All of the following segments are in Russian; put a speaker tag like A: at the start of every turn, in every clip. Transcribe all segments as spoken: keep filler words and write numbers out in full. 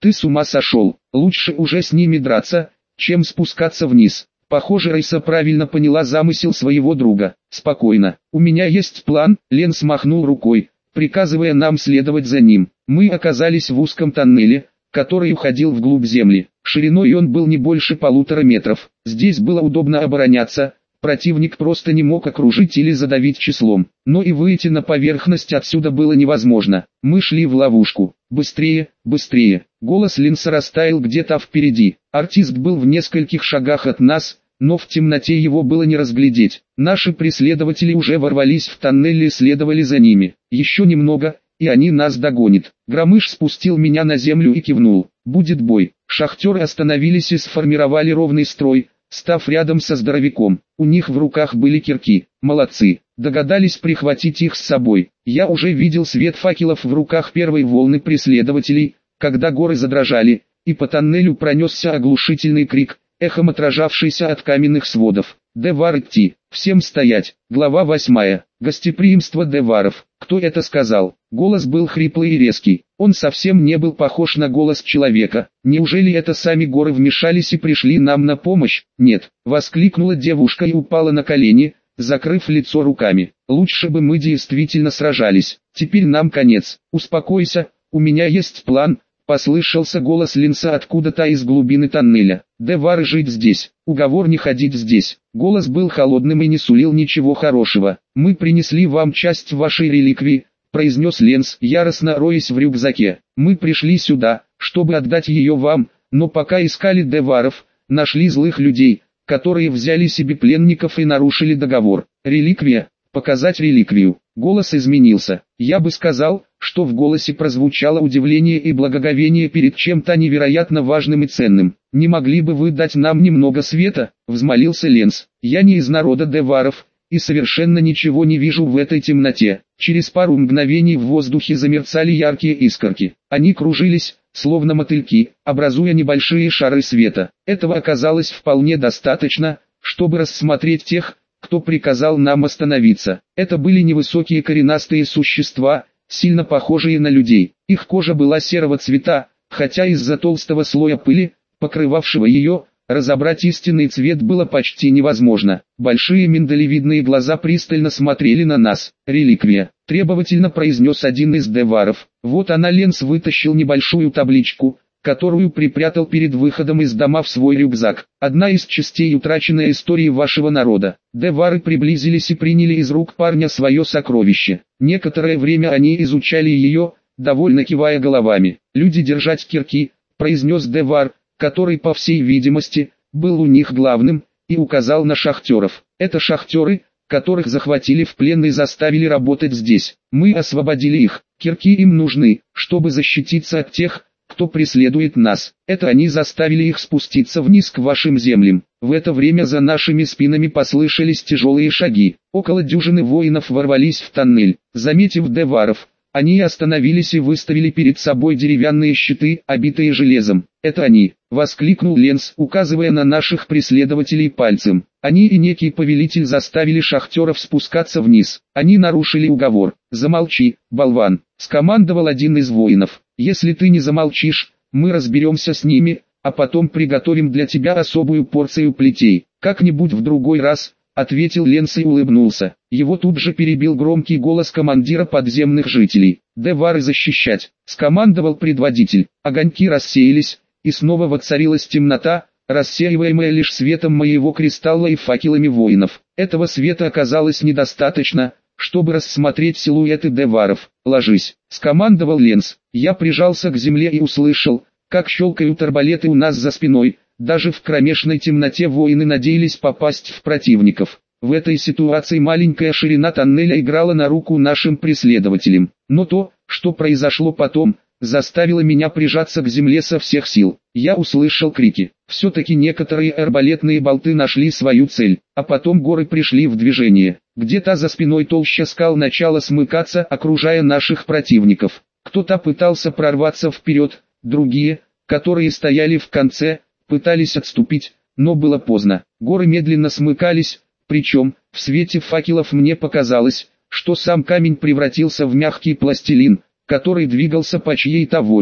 A: Ты с ума сошел, лучше уже с ними драться, чем спускаться вниз. Похоже, Рейса правильно поняла замысел своего друга. Спокойно, у меня есть план. Ленс махнул рукой, приказывая нам следовать за ним. Мы оказались в узком тоннеле, который уходил вглубь земли. Шириной он был не больше полутора метров. Здесь было удобно обороняться, противник просто не мог окружить или задавить числом. Но и выйти на поверхность отсюда было невозможно. Мы шли в ловушку. Быстрее, быстрее. Голос Ленса растаял где-то впереди. Артист был в нескольких шагах от нас, но в темноте его было не разглядеть. Наши преследователи уже ворвались в тоннель и следовали за ними. Еще немного, и они нас догонят. Громыш спустил меня на землю и кивнул. Будет бой. Шахтеры остановились и сформировали ровный строй, став рядом со здоровяком. У них в руках были кирки. Молодцы. Догадались прихватить их с собой. Я уже видел свет факелов в руках первой волны преследователей, когда горы задрожали, и по тоннелю пронесся оглушительный крик, эхом отражавшийся от каменных сводов. Девар идти, всем стоять. Глава восьмая. Гостеприимство деваров. Кто это сказал? Голос был хриплый и резкий. Он совсем не был похож на голос человека. Неужели это сами горы вмешались и пришли нам на помощь? Нет. Воскликнула девушка и упала на колени, закрыв лицо руками. Лучше бы мы действительно сражались. Теперь нам конец. Успокойся, у меня есть план. Послышался голос Ленса откуда-то из глубины тоннеля. Девары жить здесь, уговор не ходить здесь. Голос был холодным и не сулил ничего хорошего. Мы принесли вам часть вашей реликвии, произнес Ленс, яростно роясь в рюкзаке. Мы пришли сюда, чтобы отдать ее вам, но пока искали деваров, нашли злых людей, которые взяли себе пленников и нарушили договор. Реликвия, показать реликвию. Голос изменился. Я бы сказал, что в голосе прозвучало удивление и благоговение перед чем-то невероятно важным и ценным. «Не могли бы вы дать нам немного света?» — взмолился Ленс. «Я не из народа деваров, и совершенно ничего не вижу в этой темноте». Через пару мгновений в воздухе замерцали яркие искорки. Они кружились, словно мотыльки, образуя небольшие шары света. Этого оказалось вполне достаточно, чтобы рассмотреть тех, кто приказал нам остановиться. Это были невысокие коренастые существа, сильно похожие на людей. Их кожа была серого цвета, хотя из-за толстого слоя пыли, покрывавшего ее, разобрать истинный цвет было почти невозможно. Большие миндалевидные глаза пристально смотрели на нас. «Реликвия», — требовательно произнес один из деваров. Вот она. Ленс вытащил небольшую табличку, которую припрятал перед выходом из дома в свой рюкзак. Одна из частей утраченной истории вашего народа. Девары приблизились и приняли из рук парня свое сокровище. Некоторое время они изучали ее, довольно кивая головами. «Люди держать кирки», — произнес девар, который, по всей видимости, был у них главным, и указал на шахтеров. «Это шахтеры, которых захватили в плен и заставили работать здесь. Мы освободили их. Кирки им нужны, чтобы защититься от тех, кто преследует нас. Это они заставили их спуститься вниз к вашим землям». В это время за нашими спинами послышались тяжелые шаги. Около дюжины воинов ворвались в тоннель. Заметив деваров, они остановились и выставили перед собой деревянные щиты, обитые железом. «Это они!» — воскликнул Ленс, указывая на наших преследователей пальцем. «Они и некий повелитель заставили шахтеров спускаться вниз. Они нарушили уговор». «Замолчи, болван!» — скомандовал один из воинов. «Если ты не замолчишь, мы разберемся с ними, а потом приготовим для тебя особую порцию плетей. Как-нибудь в другой раз», — ответил Ленс и улыбнулся. Его тут же перебил громкий голос командира подземных жителей. «Девары защищать!» — скомандовал предводитель. Огоньки рассеялись, и снова воцарилась темнота, рассеиваемая лишь светом моего кристалла и факелами воинов. Этого света оказалось недостаточно, чтобы рассмотреть силуэты деваров. «Ложись!» — скомандовал Ленс. Я прижался к земле и услышал, как щелкают арбалеты у нас за спиной. Даже в кромешной темноте воины надеялись попасть в противников. В этой ситуации маленькая ширина тоннеля играла на руку нашим преследователям. Но то, что произошло потом, заставило меня прижаться к земле со всех сил. Я услышал крики. Все-таки некоторые арбалетные болты нашли свою цель, а потом горы пришли в движение. Где-то за спиной толща скал начала смыкаться, окружая наших противников. Кто-то пытался прорваться вперед, другие, которые стояли в конце, пытались отступить, но было поздно. Горы медленно смыкались, причем, в свете факелов мне показалось, что сам камень превратился в мягкий пластилин, который двигался по чьей-то воле.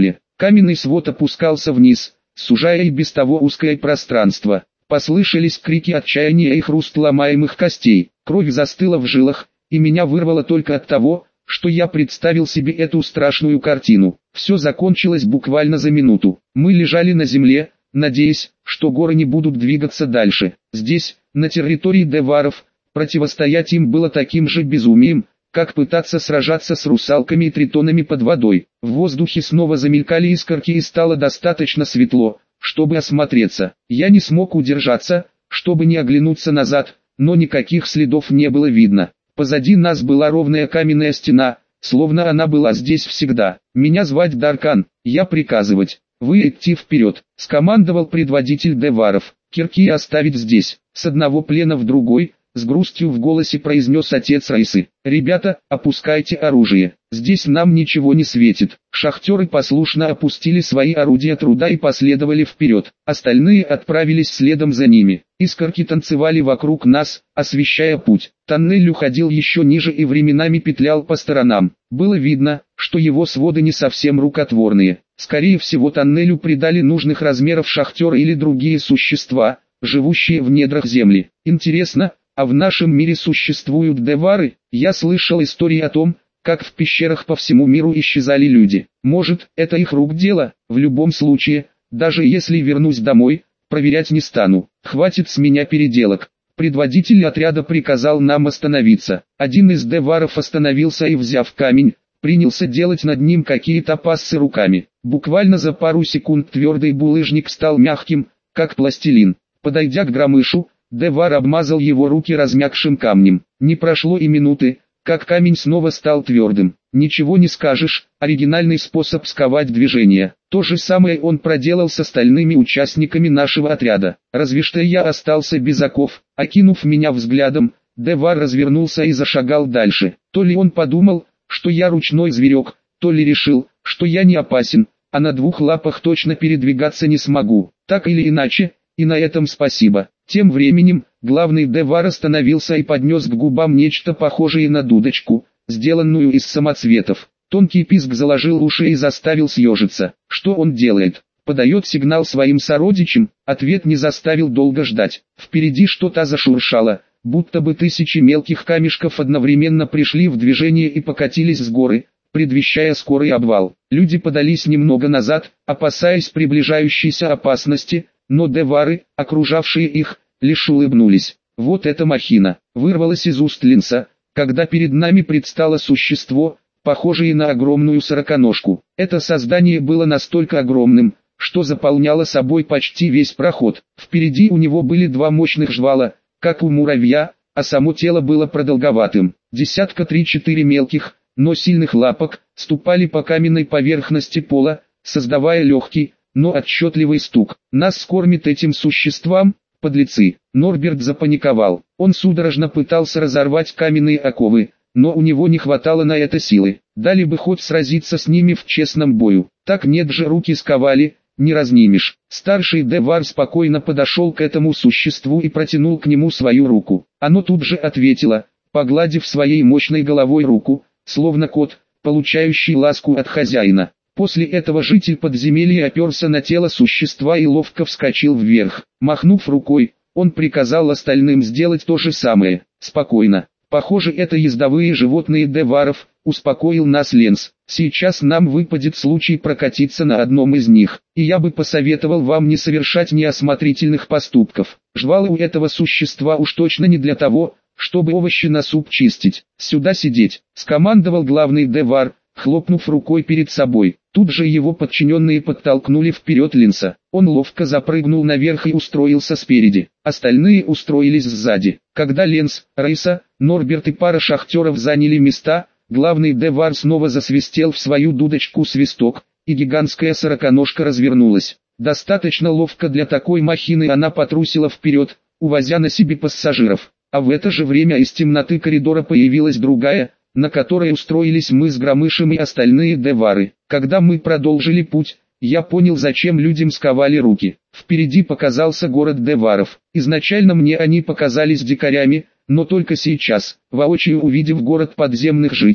A: Каменный свод опускался вниз, сужая и без того узкое пространство. Послышались крики отчаяния и хруст ломаемых костей. Кровь застыла в жилах, и меня вырвало только от того, что я представил себе эту страшную картину. Все закончилось буквально за минуту. Мы лежали на земле, надеясь, что горы не будут двигаться дальше. Здесь, на территории деваров, противостоять им было таким же безумием, как пытаться сражаться с русалками и тритонами под водой. В воздухе снова замелькали искорки и стало достаточно светло, чтобы осмотреться. Я не смог удержаться, чтобы не оглянуться назад, но никаких следов не было видно. Позади нас была ровная каменная стена, словно она была здесь всегда. «Меня звать Даркан, я приказывать. Вы идти вперед», — скомандовал предводитель деваров. «Кирки оставить здесь». С одного плена в другой, с грустью в голосе произнес отец Райсы. «Ребята, опускайте оружие. Здесь нам ничего не светит». Шахтеры послушно опустили свои орудия труда и последовали вперед. Остальные отправились следом за ними. Искорки танцевали вокруг нас, освещая путь. Тоннель уходил еще ниже и временами петлял по сторонам. Было видно, что его своды не совсем рукотворные. Скорее всего, тоннелю придали нужных размеров шахтеры или другие существа, живущие в недрах земли. Интересно, а в нашем мире существуют девары? Я слышал истории о том, как в пещерах по всему миру исчезали люди. Может, это их рук дело? В любом случае, даже если вернусь домой, проверять не стану. Хватит с меня переделок. Предводитель отряда приказал нам остановиться. Один из деваров остановился и, взяв камень, принялся делать над ним какие-то пассы руками. Буквально за пару секунд твердый булыжник стал мягким, как пластилин. Подойдя к Громышу, девар обмазал его руки размягшим камнем. Не прошло и минуты, как камень снова стал твердым. Ничего не скажешь, оригинальный способ сковать движение. То же самое он проделал с остальными участниками нашего отряда. Разве что я остался без оков. Окинув меня взглядом, девар развернулся и зашагал дальше. То ли он подумал, что я ручной зверек, то ли решил, что я не опасен, а на двух лапах точно передвигаться не смогу. Так или иначе, и на этом спасибо. Тем временем, главный девар остановился и поднес к губам нечто похожее на дудочку, сделанную из самоцветов. Тонкий писк заложил уши и заставил съежиться. Что он делает? Подает сигнал своим сородичам? Ответ не заставил долго ждать. Впереди что-то зашуршало, будто бы тысячи мелких камешков одновременно пришли в движение и покатились с горы, предвещая скорый обвал. Люди подались немного назад, опасаясь приближающейся опасности, но девары, окружавшие их, лишь улыбнулись. Вот эта махина, вырвалась из уст Линса, когда перед нами предстало существо, похожее на огромную сороконожку. Это создание было настолько огромным, что заполняло собой почти весь проход. Впереди у него были два мощных жвала, как у муравья, а само тело было продолговатым. Десятка три-четыре мелких, но сильных лапок, ступали по каменной поверхности пола, создавая легкий, но отчетливый стук. Нас скормит этим существам, подлецы. Норберт запаниковал. Он судорожно пытался разорвать каменные оковы, но у него не хватало на это силы. Дали бы ход сразиться с ними в честном бою. Так нет же, руки сковали, не разнимешь. Старший девар спокойно подошел к этому существу и протянул к нему свою руку. Оно тут же ответило, погладив своей мощной головой руку, словно кот, получающий ласку от хозяина. После этого житель подземелья оперся на тело существа и ловко вскочил вверх. Махнув рукой, он приказал остальным сделать то же самое. Спокойно. Похоже, это ездовые животные деваров, успокоил нас Ленс. Сейчас нам выпадет случай прокатиться на одном из них. И я бы посоветовал вам не совершать неосмотрительных поступков. Жвалы у этого существа уж точно не для того, чтобы овощи на суп чистить. Сюда сидеть, скомандовал главный девар, хлопнув рукой перед собой. Тут же его подчиненные подтолкнули вперед Линса. Он ловко запрыгнул наверх и устроился спереди. Остальные устроились сзади. Когда Ленс, Райса, Норберт и пара шахтеров заняли места, главный девар снова засвистел в свою дудочку свисток, и гигантская сороконожка развернулась. Достаточно ловко для такой махины она потрусила вперед, увозя на себе пассажиров. А в это же время из темноты коридора появилась другая, на которой устроились мы с Громышем и остальные девары. Когда мы продолжили путь, я понял, зачем людям сковали руки. Впереди показался город деваров. Изначально мне они показались дикарями, но только сейчас, воочию увидев город подземных жителей,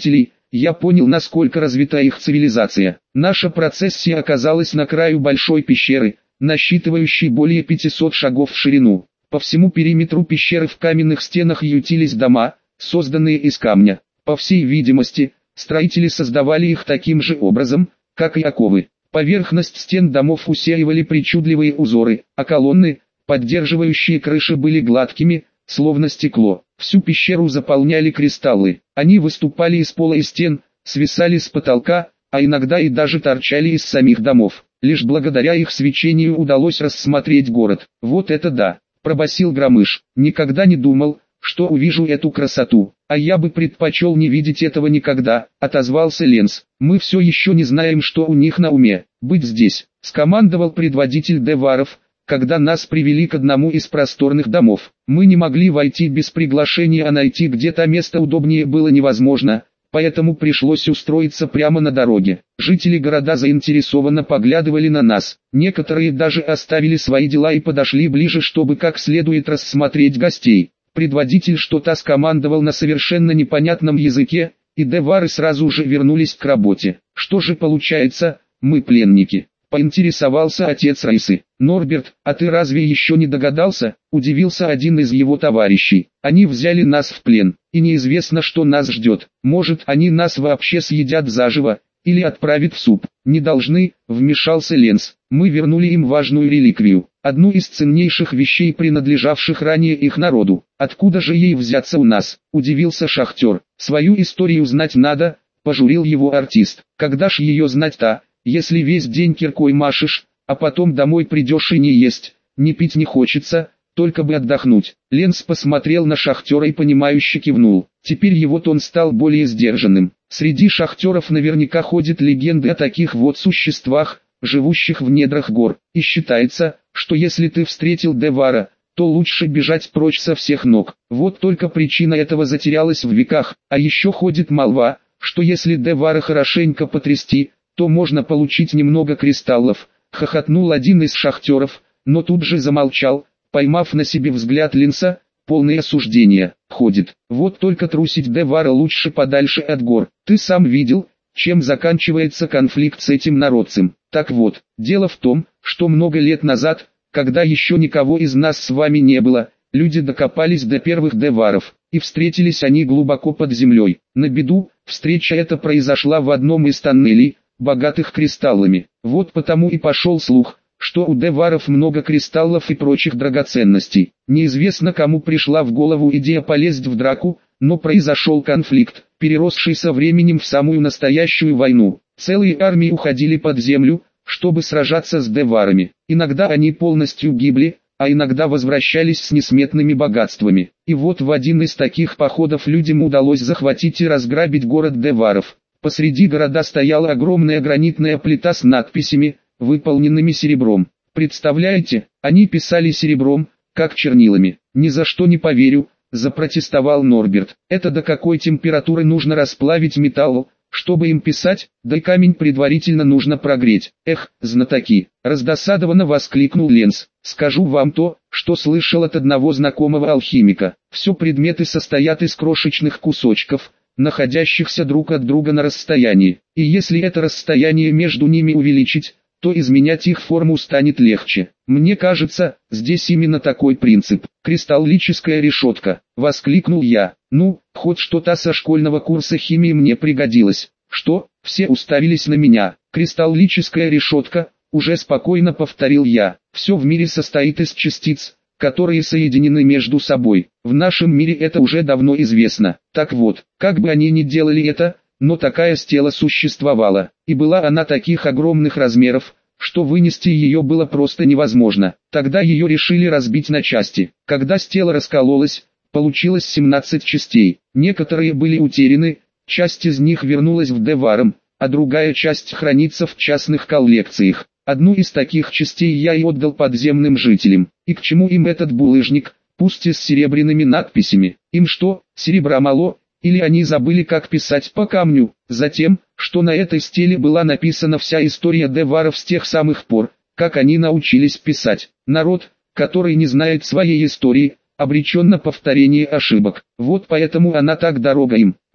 A: я понял, насколько развита их цивилизация. Наша процессия оказалась на краю большой пещеры, насчитывающей более пятисот шагов в ширину. По всему периметру пещеры в каменных стенах ютились дома, созданные из камня. По всей видимости, строители создавали их таким же образом, как и оковы. Поверхность стен домов усеивали причудливые узоры, а колонны, поддерживающие крыши, были гладкими, словно стекло. Всю пещеру заполняли кристаллы. Они выступали из пола и стен, свисали с потолка, а иногда и даже торчали из самих домов. Лишь благодаря их свечению удалось рассмотреть город. «Вот это да!» – пробасил Громыш. «Никогда не думал, что увижу эту красоту. А я бы предпочел не видеть этого никогда», – отозвался Ленс. «Мы все еще не знаем, что у них на уме. Быть здесь», – скомандовал предводитель Деваров, когда нас привели к одному из просторных домов. Мы не могли войти без приглашения, а найти где-то место удобнее было невозможно, поэтому пришлось устроиться прямо на дороге. Жители города заинтересованно поглядывали на нас. Некоторые даже оставили свои дела и подошли ближе, чтобы как следует рассмотреть гостей. Предводитель что-то скомандовал на совершенно непонятном языке, и девары сразу же вернулись к работе. «Что же получается, мы пленники?» — поинтересовался отец Райсы. «Норберт, а ты разве еще не догадался?» — удивился один из его товарищей. «Они взяли нас в плен, и неизвестно, что нас ждет. Может, они нас вообще съедят заживо, или отправят в суп». «Не должны», — вмешался Ленс. «Мы вернули им важную реликвию, одну из ценнейших вещей, принадлежавших ранее их народу. Откуда же ей взяться у нас?» — удивился шахтер. «Свою историю знать надо», — пожурил его артист. «Когда ж ее знать-то, если весь день киркой машешь, а потом домой придешь и не есть, не пить не хочется, только бы отдохнуть». Ленс посмотрел на шахтера и понимающе кивнул. Теперь его тон стал более сдержанным. Среди шахтеров наверняка ходят легенды о таких вот существах, живущих в недрах гор. И считается, что если ты встретил Девара, то лучше бежать прочь со всех ног. Вот только причина этого затерялась в веках. А еще ходит молва, что если Девара хорошенько потрясти, то можно получить немного кристаллов. Хохотнул один из шахтеров, но тут же замолчал, поймав на себе взгляд Ленса, полный осуждения. «Ходит. Вот только трусить Девара лучше подальше от гор. Ты сам видел, чем заканчивается конфликт с этим народцем. Так вот, дело в том, что много лет назад, когда еще никого из нас с вами не было, люди докопались до первых Деваров, и встретились они глубоко под землей. На беду, встреча эта произошла в одном из тоннелей, богатых кристаллами. Вот потому и пошел слух, что у Деваров много кристаллов и прочих драгоценностей. Неизвестно, кому пришла в голову идея полезть в драку, но произошел конфликт, переросший со временем в самую настоящую войну. Целые армии уходили под землю, чтобы сражаться с Деварами. Иногда они полностью гибли, а иногда возвращались с несметными богатствами. И вот в один из таких походов людям удалось захватить и разграбить город Деваров. Посреди города стояла огромная гранитная плита с надписями, выполненными серебром. Представляете, они писали серебром, как чернилами. «Ни за что не поверю», — запротестовал Норберт. «Это до какой температуры нужно расплавить металл, чтобы им писать, да и камень предварительно нужно прогреть». «Эх, знатоки!» — раздосадованно воскликнул Ленс. «Скажу вам то, что слышал от одного знакомого алхимика. Все предметы состоят из крошечных кусочков, находящихся друг от друга на расстоянии. И если это расстояние между ними увеличить, то изменять их форму станет легче. Мне кажется, здесь именно такой принцип». «Кристаллическая решетка», — воскликнул я. «Ну, хоть что-то со школьного курса химии мне пригодилось». «Что?» — все уставились на меня. «Кристаллическая решетка», — уже спокойно повторил я. «Все в мире состоит из частиц, которые соединены между собой. В нашем мире это уже давно известно. Так вот, как бы они ни делали это, но такая стела существовала, и была она таких огромных размеров, что вынести ее было просто невозможно. Тогда ее решили разбить на части. Когда стела раскололась, получилось семнадцать частей. Некоторые были утеряны, часть из них вернулась в Деваром, а другая часть хранится в частных коллекциях. Одну из таких частей я и отдал подземным жителям. И к чему им этот булыжник, пусть и с серебряными надписями? Им что, серебра мало? Или они забыли, как писать по камню? Затем, что на этой стеле была написана вся история Деваров с тех самых пор, как они научились писать. Народ, который не знает своей истории, обречен на повторение ошибок. Вот поэтому она так дорога им.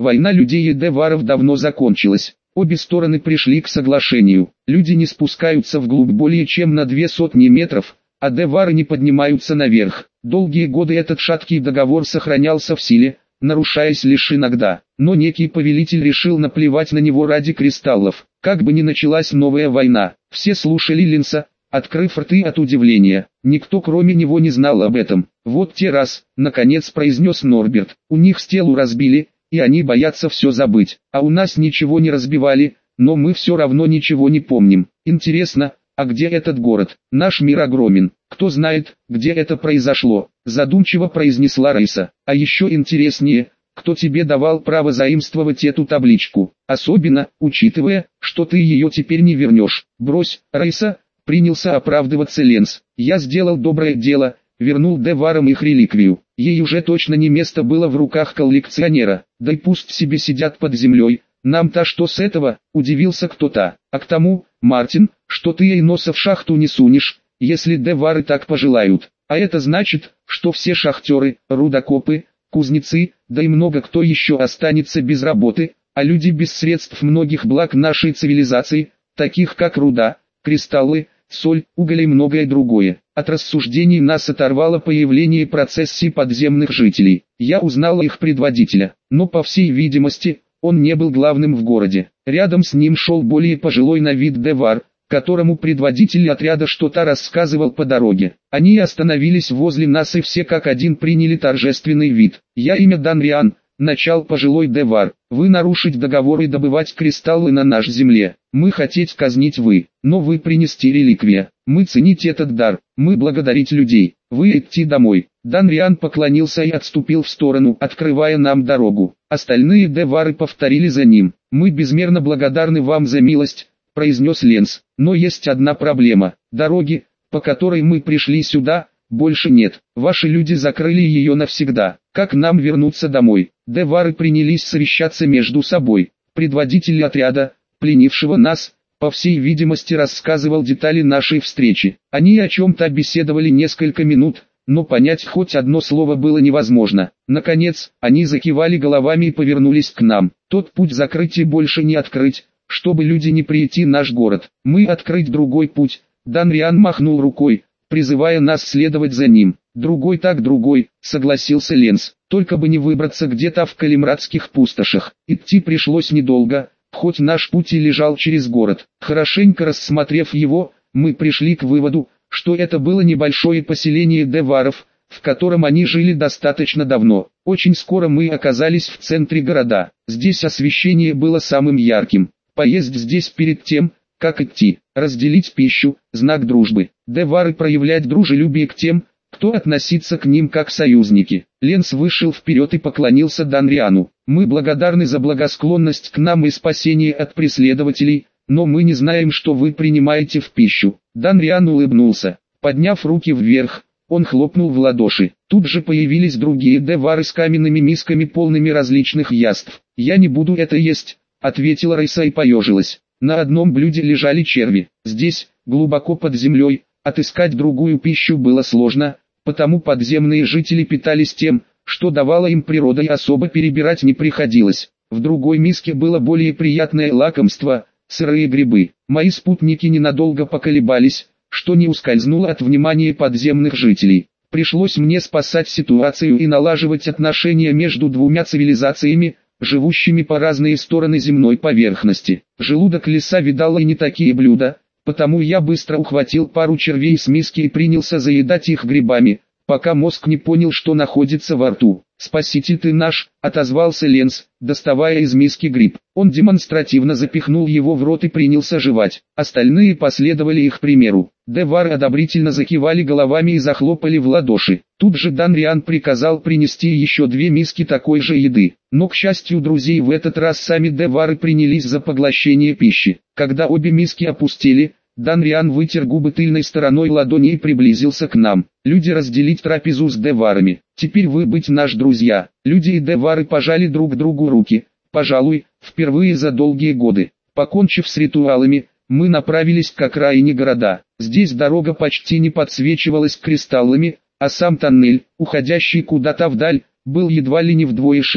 A: Война людей и деваров давно закончилась. Обе стороны пришли к соглашению. Люди не спускаются вглубь более чем на две сотни метров, а девары не поднимаются наверх. Долгие годы этот шаткий договор сохранялся в силе, нарушаясь лишь иногда. Но некий повелитель решил наплевать на него ради кристаллов. Как бы ни началась новая война, все слушали Ленса, открыв рты от удивления. Никто кроме него не знал об этом. «Вот те раз», — наконец произнес Норберт, — «у них стелу разбили, и они боятся все забыть, а у нас ничего не разбивали, но мы все равно ничего не помним. Интересно, а где этот город? Наш мир огромен, кто знает, где это произошло», — задумчиво произнесла Райса. «А еще интереснее, кто тебе давал право заимствовать эту табличку, особенно, учитывая, что ты ее теперь не вернешь». «Брось, Райса», — принялся оправдываться Ленс, — «я сделал доброе дело, вернул деварам их реликвию. Ей уже точно не место было в руках коллекционера, да и пусть себе сидят под землей, нам-то что с этого», — удивился кто-то. «А к тому, Мартин, что ты ей носа в шахту не сунешь, если девары так пожелают. А это значит, что все шахтеры, рудокопы, кузнецы, да и много кто еще останется без работы, а люди без средств многих благ нашей цивилизации, таких как руда, кристаллы, соль, уголь и многое другое». От рассуждений нас оторвало появление процессии подземных жителей. Я узнал их предводителя, но по всей видимости, он не был главным в городе. Рядом с ним шел более пожилой на вид девар, которому предводитель отряда что-то рассказывал по дороге. Они остановились возле нас и все как один приняли торжественный вид. «Я имя Данриан», — начал пожилой девар, — «вы нарушить договор и добывать кристаллы на нашей земле. Мы хотеть казнить вы, но вы принести реликвия. Мы ценить этот дар, мы благодарить людей, вы идти домой». Данриан поклонился и отступил в сторону, открывая нам дорогу. Остальные девары повторили за ним. «Мы безмерно благодарны вам за милость», — произнес Ленс, — «но есть одна проблема. Дороги, по которой мы пришли сюда, больше нет. Ваши люди закрыли ее навсегда. Как нам вернуться домой?» Девары принялись совещаться между собой. Предводитель отряда, пленившего нас, по всей видимости рассказывал детали нашей встречи. Они о чем-то беседовали несколько минут, но понять хоть одно слово было невозможно. Наконец, они закивали головами и повернулись к нам. «Тот путь закрыть и больше не открыть, чтобы люди не прийти в наш город. Мы открыть другой путь». Данриан махнул рукой, призывая нас следовать за ним. «Другой так другой», — согласился Ленс, — «только бы не выбраться где-то в Калимрадских пустошах». Идти пришлось недолго, хоть наш путь и лежал через город. Хорошенько рассмотрев его, мы пришли к выводу, что это было небольшое поселение деваров, в котором они жили достаточно давно. Очень скоро мы оказались в центре города. Здесь освещение было самым ярким. Поесть здесь перед тем, как идти, разделить пищу, знак дружбы. Девары проявлять дружелюбие к тем, кто относится к ним как союзники. Ленс вышел вперед и поклонился Данриану. «Мы благодарны за благосклонность к нам и спасение от преследователей, но мы не знаем, что вы принимаете в пищу». Данриан улыбнулся. Подняв руки вверх, он хлопнул в ладоши. Тут же появились другие девары с каменными мисками полными различных яств. «Я не буду это есть», — ответила Райса и поежилась. На одном блюде лежали черви. Здесь, глубоко под землей, отыскать другую пищу было сложно, потому подземные жители питались тем, что давала им природа, и особо перебирать не приходилось. В другой миске было более приятное лакомство – сырые грибы. Мои спутники ненадолго поколебались, что не ускользнуло от внимания подземных жителей. Пришлось мне спасать ситуацию и налаживать отношения между двумя цивилизациями, живущими по разные стороны земной поверхности. Желудок лиса видал и не такие блюда, потому я быстро ухватил пару червей с миски и принялся заедать их грибами, пока мозг не понял, что находится во рту. «Спаситель ты наш», — отозвался Ленс, доставая из миски гриб. Он демонстративно запихнул его в рот и принялся жевать. Остальные последовали их примеру. Девары одобрительно закивали головами и захлопали в ладоши. Тут же Данриан приказал принести еще две миски такой же еды. Но, к счастью друзей, в этот раз сами девары принялись за поглощение пищи. Когда обе миски опустили, Данриан вытер губы тыльной стороной ладони и приблизился к нам. «Люди, разделить трапезу с деварами. Теперь вы быть наш друзья». Люди и девары пожали друг другу руки, пожалуй, впервые за долгие годы. Покончив с ритуалами, мы направились к окраине города. Здесь дорога почти не подсвечивалась кристаллами, а сам тоннель, уходящий куда-то вдаль, был едва ли не вдвое шире.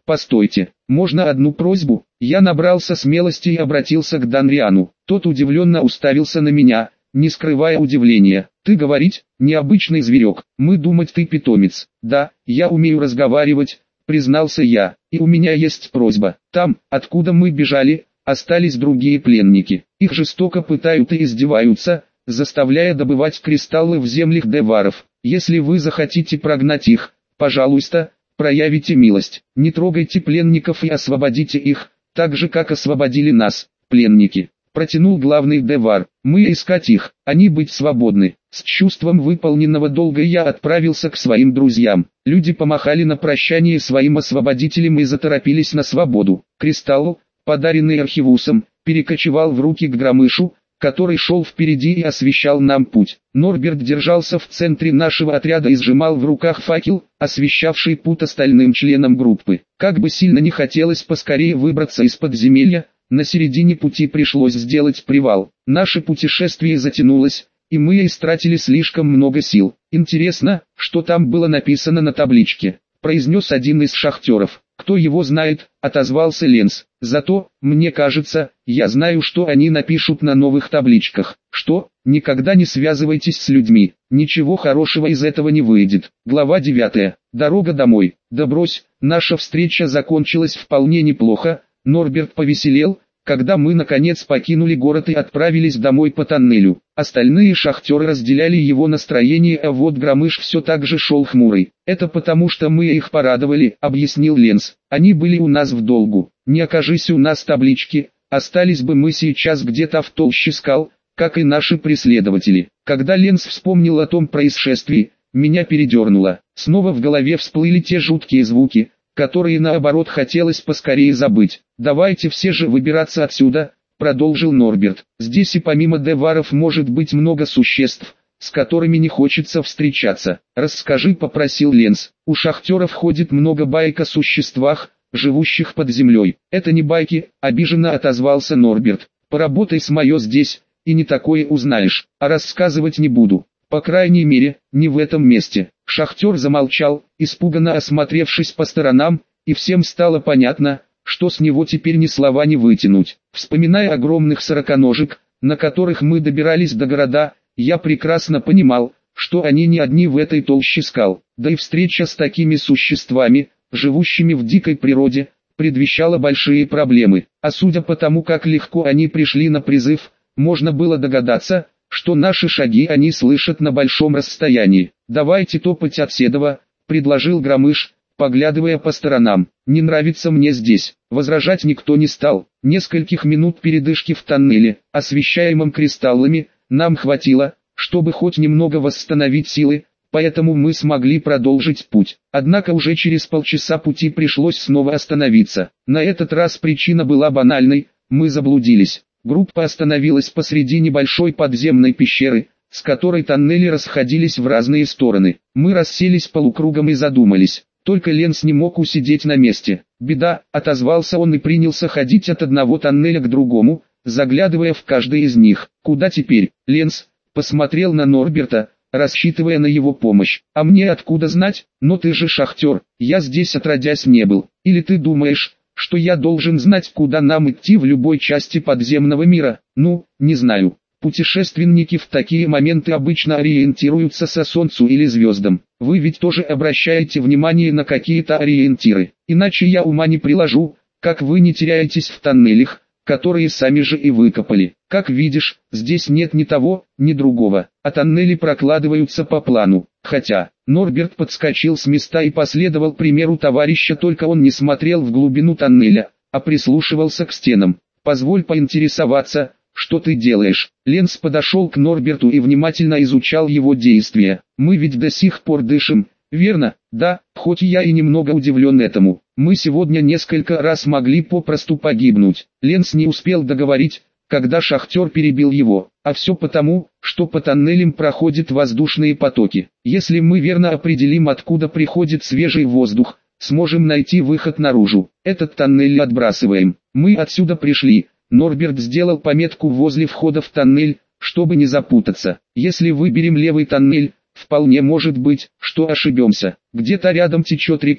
A: Постойте, можно одну просьбу? Я набрался смелости и обратился к Данриану. Тот удивленно уставился на меня, не скрывая удивления. Ты говорить, необычный зверек, мы думать ты питомец. Да, я умею разговаривать, признался я, и у меня есть просьба. Там, откуда мы бежали, остались другие пленники. Их жестоко пытают и издеваются, заставляя добывать кристаллы в землях деваров. Если вы захотите прогнать их, пожалуйста, проявите милость. Не трогайте пленников и освободите их, так же как освободили нас, пленники. Протянул главный девар. Мы искать их, они быть свободны. С чувством выполненного долга я отправился к своим друзьям. Люди помахали на прощание своим освободителям и заторопились на свободу. Кристалл, подаренный Архивусом, перекочевал в руки к Громышу, который шел впереди и освещал нам путь. Норберт держался в центре нашего отряда и сжимал в руках факел, освещавший путь остальным членам группы. Как бы сильно не хотелось поскорее выбраться из подземелья, на середине пути пришлось сделать привал. Наше путешествие затянулось, и мы истратили слишком много сил. Интересно, что там было написано на табличке, произнес один из шахтеров. Кто его знает, отозвался Ленс. Зато, мне кажется, я знаю, что они напишут на новых табличках. Что? Никогда не связывайтесь с людьми. Ничего хорошего из этого не выйдет. Глава девятая. Дорога домой. Да брось, наша встреча закончилась вполне неплохо. Норберт повеселел, когда мы наконец покинули город и отправились домой по тоннелю. Остальные шахтеры разделяли его настроение, а вот Громыш все так же шел хмурый. «Это потому что мы их порадовали», — объяснил Ленс. «Они были у нас в долгу. Не окажись у нас таблички, остались бы мы сейчас где-то в толще скал, как и наши преследователи». Когда Ленс вспомнил о том происшествии, меня передернуло. Снова в голове всплыли те жуткие звуки, которые наоборот хотелось поскорее забыть. «Давайте все же выбираться отсюда», — продолжил Норберт. «Здесь и помимо деваров может быть много существ, с которыми не хочется встречаться. Расскажи», — попросил Ленс. «У шахтеров ходит много баек о существах, живущих под землей». «Это не байки», — обиженно отозвался Норберт. «Поработай с моё здесь, и не такое узнаешь, а рассказывать не буду. По крайней мере, не в этом месте». Шахтер замолчал, испуганно осмотревшись по сторонам, и всем стало понятно, что с него теперь ни слова не вытянуть. Вспоминая огромных сороконожек, на которых мы добирались до города, я прекрасно понимал, что они не одни в этой толще скал. Да и встреча с такими существами, живущими в дикой природе, предвещала большие проблемы. А судя по тому, как легко они пришли на призыв, можно было догадаться, что наши шаги они слышат на большом расстоянии. «Давайте топать от Седова», — предложил Громыш, поглядывая по сторонам. «Не нравится мне здесь». Возражать никто не стал. Нескольких минут передышки в тоннеле, освещаемом кристаллами, нам хватило, чтобы хоть немного восстановить силы, поэтому мы смогли продолжить путь. Однако уже через полчаса пути пришлось снова остановиться. На этот раз причина была банальной, мы заблудились. Группа остановилась посреди небольшой подземной пещеры, с которой тоннели расходились в разные стороны. Мы расселись полукругом и задумались. Только Ленс не мог усидеть на месте. «Беда», — отозвался он и принялся ходить от одного тоннеля к другому, заглядывая в каждый из них. «Куда теперь?» Ленс посмотрел на Норберта, рассчитывая на его помощь. «А мне откуда знать? Но ты же шахтер, я здесь отродясь не был. Или ты думаешь, что я должен знать, куда нам идти в любой части подземного мира? Ну, не знаю». Путешественники в такие моменты обычно ориентируются со солнцу или звездам. Вы ведь тоже обращаете внимание на какие-то ориентиры. Иначе я ума не приложу, как вы не теряетесь в тоннелях, которые сами же и выкопали. Как видишь, здесь нет ни того, ни другого, а тоннели прокладываются по плану. Хотя, Норберт подскочил с места и последовал примеру товарища, только он не смотрел в глубину тоннеля, а прислушивался к стенам. «Позволь поинтересоваться, что ты делаешь?» Ленс подошел к Норберту и внимательно изучал его действия. «Мы ведь до сих пор дышим, верно?» «Да, хоть я и немного удивлен этому. Мы сегодня несколько раз могли попросту погибнуть». Ленс не успел договорить, когда шахтер перебил его. «А все потому, что по тоннелям проходят воздушные потоки. Если мы верно определим, откуда приходит свежий воздух, сможем найти выход наружу. Этот тоннель отбрасываем. Мы отсюда пришли». Норберт сделал пометку возле входа в тоннель, чтобы не запутаться. «Если выберем левый тоннель, вполне может быть, что ошибемся. Где-то рядом течет река,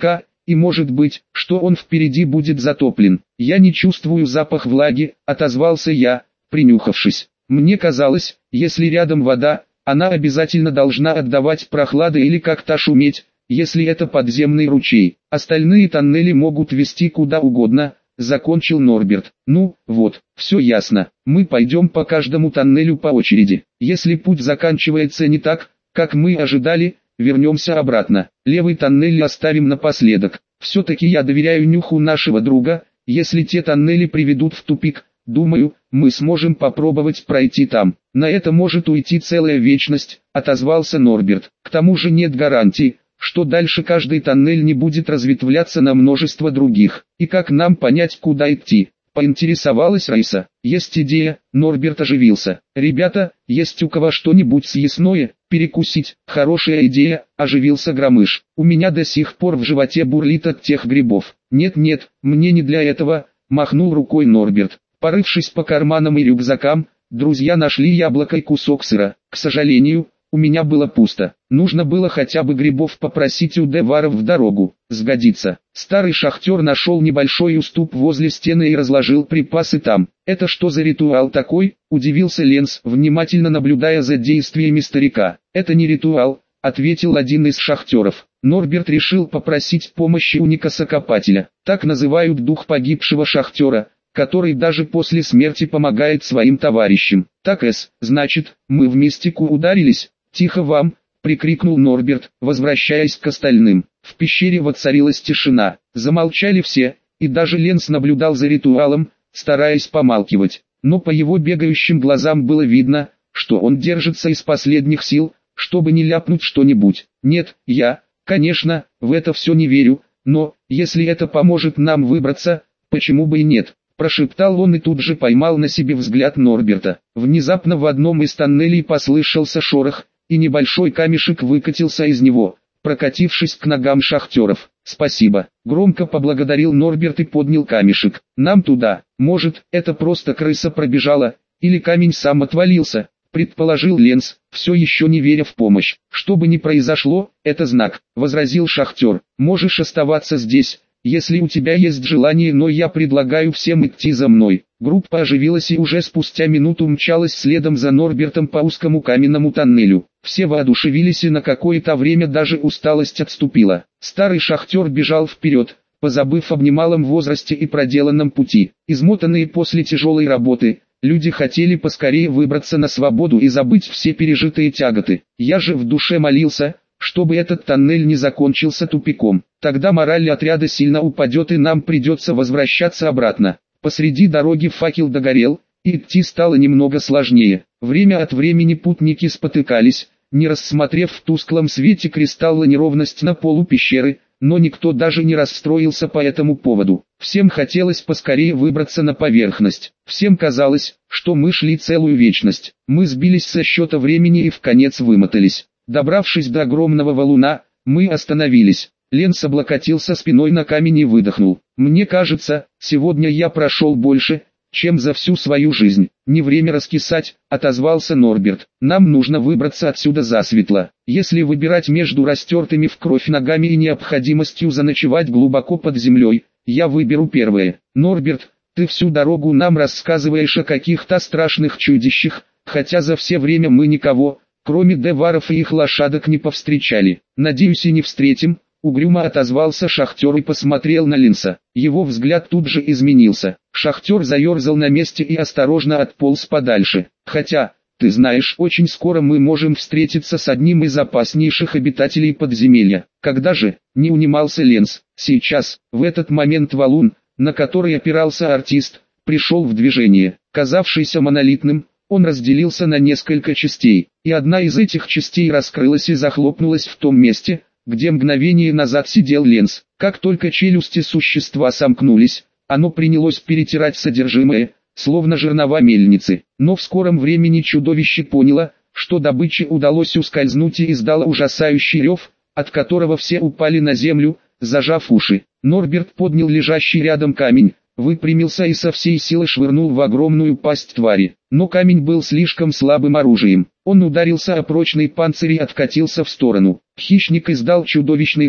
A: и может быть, что он впереди будет затоплен. Я не чувствую запах влаги, отозвался я, принюхавшись. Мне казалось, если рядом вода, она обязательно должна отдавать прохладой или как-то шуметь, если это подземный ручей. Остальные тоннели могут вести куда угодно, закончил Норберт. Ну, вот, все ясно. Мы пойдем по каждому тоннелю по очереди. Если путь заканчивается не так, как мы ожидали, вернемся обратно. Левый тоннель оставим напоследок. Все-таки я доверяю нюху нашего друга. Если те тоннели приведут в тупик, думаю, мы сможем попробовать пройти там. На это может уйти целая вечность, отозвался Норберт. К тому же нет гарантии, что дальше каждый тоннель не будет разветвляться на множество других. И как нам понять, куда идти? Поинтересовалась Райса. Есть идея, Норберт оживился. Ребята, есть у кого что-нибудь съестное, перекусить? Хорошая идея, оживился Громыш. У меня до сих пор в животе бурлит от тех грибов. Нет-нет, мне не для этого, махнул рукой Норберт. Порывшись по карманам и рюкзакам, друзья нашли яблоко и кусок сыра. К сожалению, у меня было пусто. Нужно было хотя бы грибов попросить у деваров в дорогу. Сгодится. Старый шахтер нашел небольшой уступ возле стены и разложил припасы там. «Это что за ритуал такой?» – удивился Ленс, внимательно наблюдая за действиями старика. «Это не ритуал», – ответил один из шахтеров. Норберт решил попросить помощи у Никаса-копателя. Так называют дух погибшего шахтера, который даже после смерти помогает своим товарищам. «Так, Эс, значит, мы вместе ударились?» «Тихо вам!» — прикрикнул Норберт, возвращаясь к остальным. В пещере воцарилась тишина. Замолчали все, и даже Ленс наблюдал за ритуалом, стараясь помалкивать. Но по его бегающим глазам было видно, что он держится из последних сил, чтобы не ляпнуть что-нибудь. «Нет, я, конечно, в это все не верю, но, если это поможет нам выбраться, почему бы и нет?» Прошептал он и тут же поймал на себе взгляд Норберта. Внезапно в одном из тоннелей послышался шорох, и небольшой камешек выкатился из него, прокатившись к ногам шахтеров. «Спасибо», — громко поблагодарил Норберт и поднял камешек. «Нам туда. Может, это просто крыса пробежала, или камень сам отвалился», — предположил Ленс, все еще не веря в помощь. «Что бы ни произошло, это знак», — возразил шахтер. «Можешь оставаться здесь, если у тебя есть желание, но я предлагаю всем идти за мной». Группа оживилась и уже спустя минуту мчалась следом за Норбертом по узкому каменному тоннелю. Все воодушевились и на какое-то время даже усталость отступила. Старый шахтер бежал вперед, позабыв об немалом возрасте и проделанном пути. Измотанные после тяжелой работы, люди хотели поскорее выбраться на свободу и забыть все пережитые тяготы. Я же в душе молился, чтобы этот тоннель не закончился тупиком. Тогда мораль отряда сильно упадет и нам придется возвращаться обратно. Посреди дороги факел догорел, и идти стало немного сложнее. Время от времени путники спотыкались, не рассмотрев в тусклом свете кристалла неровность на полу пещеры, но никто даже не расстроился по этому поводу. Всем хотелось поскорее выбраться на поверхность. Всем казалось, что мы шли целую вечность. Мы сбились со счета времени и вконец вымотались. Добравшись до огромного валуна, мы остановились. Ленс облокотился спиной на камень и выдохнул. «Мне кажется, сегодня я прошел больше, чем за всю свою жизнь». «Не время раскисать», — отозвался Норберт. «Нам нужно выбраться отсюда засветло. Если выбирать между растертыми в кровь ногами и необходимостью заночевать глубоко под землей, я выберу первое». «Норберт, ты всю дорогу нам рассказываешь о каких-то страшных чудищах, хотя за все время мы никого, кроме деваров и их лошадок, не повстречали. Надеюсь, и не встретим». Угрюмо отозвался шахтер и посмотрел на Ленса. Его взгляд тут же изменился. Шахтер заерзал на месте и осторожно отполз подальше. «Хотя, ты знаешь, очень скоро мы можем встретиться с одним из опаснейших обитателей подземелья». «Когда же?» — не унимался Ленс. «Сейчас». В этот момент валун, на который опирался артист, пришел в движение. Казавшийся монолитным, он разделился на несколько частей, и одна из этих частей раскрылась и захлопнулась в том месте, где мгновение назад сидел Ленс. Как только челюсти существа сомкнулись, оно принялось перетирать содержимое, словно жернова мельницы. Но в скором времени чудовище поняло, что добыче удалось ускользнуть, и издало ужасающий рев, от которого все упали на землю, зажав уши. Норберт поднял лежащий рядом камень, выпрямился и со всей силы швырнул в огромную пасть твари. Но камень был слишком слабым оружием. Он ударился о прочный панцирь и откатился в сторону. Хищник издал чудовищный рык,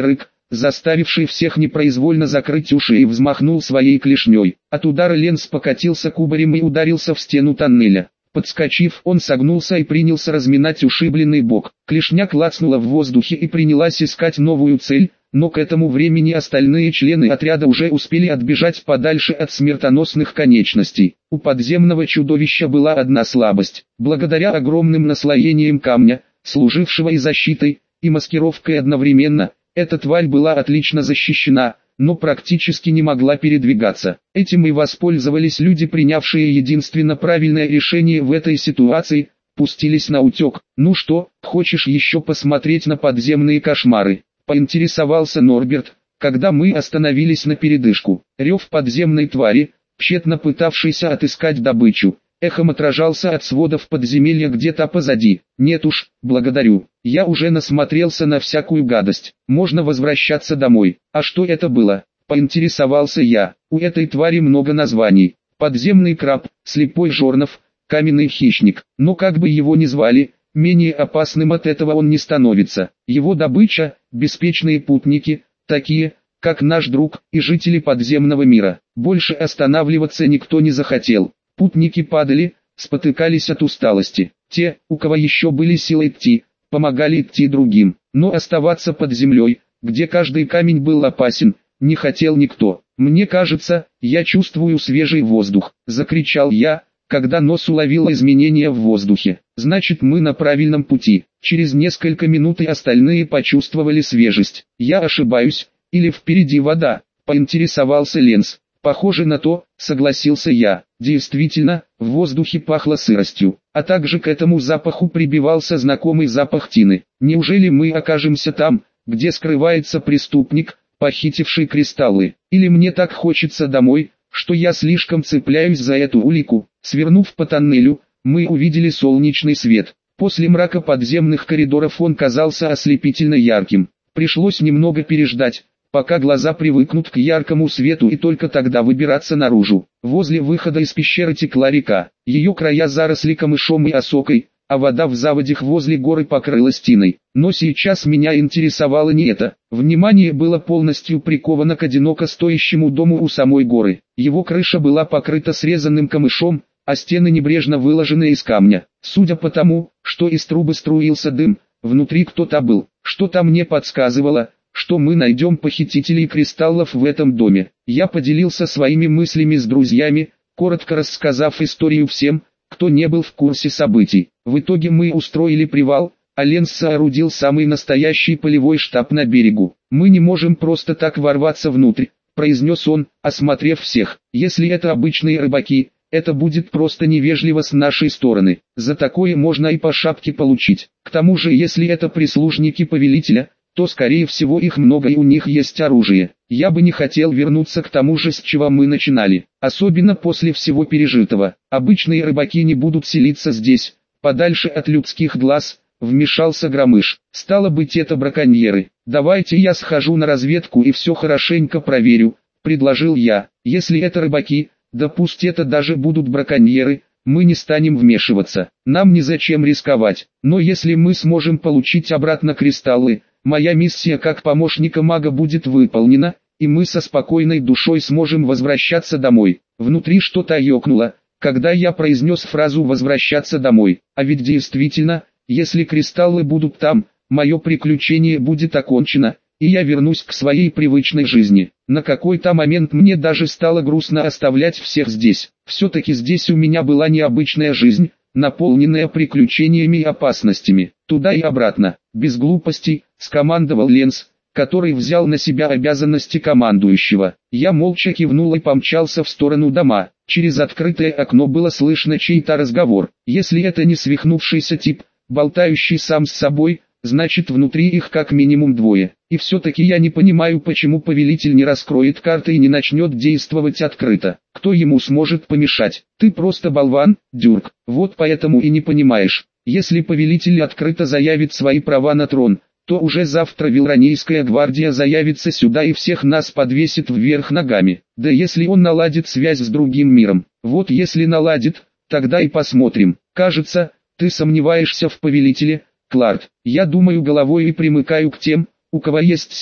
A: заставивший всех непроизвольно закрыть уши, и взмахнул своей клешней. От удара Ленс покатился кубарем и ударился в стену тоннеля. Подскочив, он согнулся и принялся разминать ушибленный бок. Клешня клацнула в воздухе и принялась искать новую цель, но к этому времени остальные члены отряда уже успели отбежать подальше от смертоносных конечностей. У подземного чудовища была одна слабость. Благодаря огромным наслоениям камня, служившего и защитой, и маскировкой одновременно, эта тварь была отлично защищена, но практически не могла передвигаться. Этим и воспользовались люди, принявшие единственно правильное решение в этой ситуации, пустились на утек. «Ну что, хочешь еще посмотреть на подземные кошмары?» — поинтересовался Норберт, когда мы остановились на передышку. Рев подземной твари, тщетно пытавшейся отыскать добычу, эхом отражался от сводов подземелья где-то позади. «Нет уж, благодарю, я уже насмотрелся на всякую гадость, можно возвращаться домой». «А что это было?» — поинтересовался я. «У этой твари много названий. Подземный краб, слепой жорнов, каменный хищник. Но как бы его ни звали, менее опасным от этого он не становится. Его добыча — беспечные путники, такие, как наш друг и жители подземного мира. Больше останавливаться никто не захотел. Путники падали, спотыкались от усталости. Те, у кого еще были силы идти, помогали идти другим. Но оставаться под землей, где каждый камень был опасен, не хотел никто. «Мне кажется, я чувствую свежий воздух», — закричал я, когда нос уловил изменения в воздухе. «Значит, мы на правильном пути». Через несколько минут и остальные почувствовали свежесть. «Я ошибаюсь, или впереди вода?» — поинтересовался Ленс. «Похоже на то», — согласился я. Действительно, в воздухе пахло сыростью, а также к этому запаху прибивался знакомый запах тины. Неужели мы окажемся там, где скрывается преступник, похитивший кристаллы? Или мне так хочется домой, что я слишком цепляюсь за эту улику? Свернув по тоннелю, мы увидели солнечный свет. После мрака подземных коридоров он казался ослепительно ярким. Пришлось немного переждать, пока глаза привыкнут к яркому свету, и только тогда выбираться наружу. Возле выхода из пещеры текла река. Ее края заросли камышом и осокой, а вода в заводях возле горы покрылась тиной. Но сейчас меня интересовало не это. Внимание было полностью приковано к одиноко стоящему дому у самой горы. Его крыша была покрыта срезанным камышом, а стены небрежно выложены из камня. Судя по тому, что из трубы струился дым, внутри кто-то был. Что-то мне подсказывало, что мы найдем похитителей кристаллов в этом доме. Я поделился своими мыслями с друзьями, коротко рассказав историю всем, кто не был в курсе событий. В итоге мы устроили привал, а Ленс соорудил самый настоящий полевой штаб на берегу. «Мы не можем просто так ворваться внутрь», — произнес он, осмотрев всех. «Если это обычные рыбаки, это будет просто невежливо с нашей стороны. За такое можно и по шапке получить. К тому же, если это прислужники повелителя, то скорее всего их много и у них есть оружие. Я бы не хотел вернуться к тому же, с чего мы начинали, особенно после всего пережитого. Обычные рыбаки не будут селиться здесь, подальше от людских глаз», — вмешался Громыш. «Стало быть, это браконьеры. Давайте я схожу на разведку и все хорошенько проверю», — предложил я. «Если это рыбаки, да пусть это даже будут браконьеры, мы не станем вмешиваться. Нам незачем рисковать. Но если мы сможем получить обратно кристаллы, моя миссия как помощника мага будет выполнена, и мы со спокойной душой сможем возвращаться домой». Внутри что-то ёкнуло, когда я произнес фразу «возвращаться домой». А ведь действительно, если кристаллы будут там, мое приключение будет окончено, и я вернусь к своей привычной жизни. На какой-то момент мне даже стало грустно оставлять всех здесь. Все-таки здесь у меня была необычная жизнь, наполненная приключениями и опасностями. Туда и обратно, без глупостей, скомандовал Ленс, который взял на себя обязанности командующего. Я молча кивнул и помчался в сторону дома. Через открытое окно было слышно чей-то разговор. Если это не свихнувшийся тип, болтающий сам с собой, значит внутри их как минимум двое. И все-таки я не понимаю, почему повелитель не раскроет карты и не начнет действовать открыто. Кто ему сможет помешать? Ты просто болван, Дюрк. Вот поэтому и не понимаешь. Если повелитель открыто заявит свои права на трон, то уже завтра Вилранейская гвардия заявится сюда и всех нас подвесит вверх ногами. Да если он наладит связь с другим миром. Вот если наладит, тогда и посмотрим. Кажется, ты сомневаешься в повелителе, Кларк. Я думаю головой и примыкаю к тем, у кого есть сила.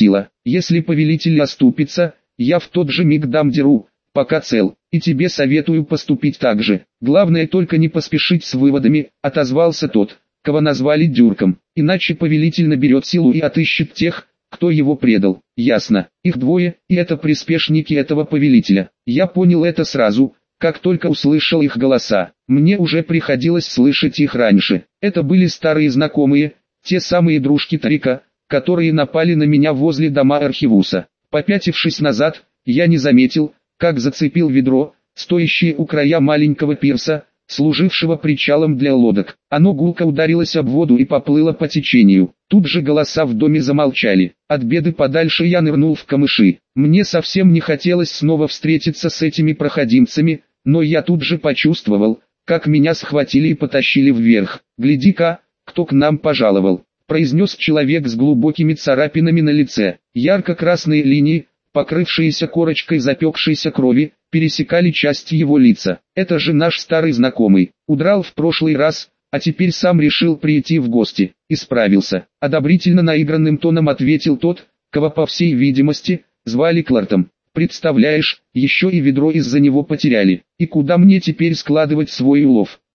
A: Если повелитель оступится, я в тот же миг дам дёру, пока цел, и тебе советую поступить так же. Главное только не поспешить с выводами, отозвался тот, кого назвали Дюрком, иначе повелитель наберет силу и отыщет тех, кто его предал. Ясно, их двое, и это приспешники этого повелителя. Я понял это сразу, как только услышал их голоса. Мне уже приходилось слышать их раньше. Это были старые знакомые, те самые дружки Тарика, которые напали на меня возле дома Архивуса. Попятившись назад, я не заметил, как зацепил ведро, стоящее у края маленького пирса, служившего причалом для лодок. Оно гулко ударилось об воду и поплыло по течению. Тут же голоса в доме замолчали. От беды подальше я нырнул в камыши. Мне совсем не хотелось снова встретиться с этими проходимцами, но я тут же почувствовал, как меня схватили и потащили вверх. «Гляди-ка, кто к нам пожаловал», — произнес человек с глубокими царапинами на лице. Ярко-красные линии, покрывшиеся корочкой запекшейся крови, пересекали часть его лица. «Это же наш старый знакомый. Удрал в прошлый раз, а теперь сам решил прийти в гости». «Исправился», — одобрительно наигранным тоном ответил тот, кого по всей видимости звали Клартом. «Представляешь, еще и ведро из-за него потеряли. И куда мне теперь складывать свой улов?»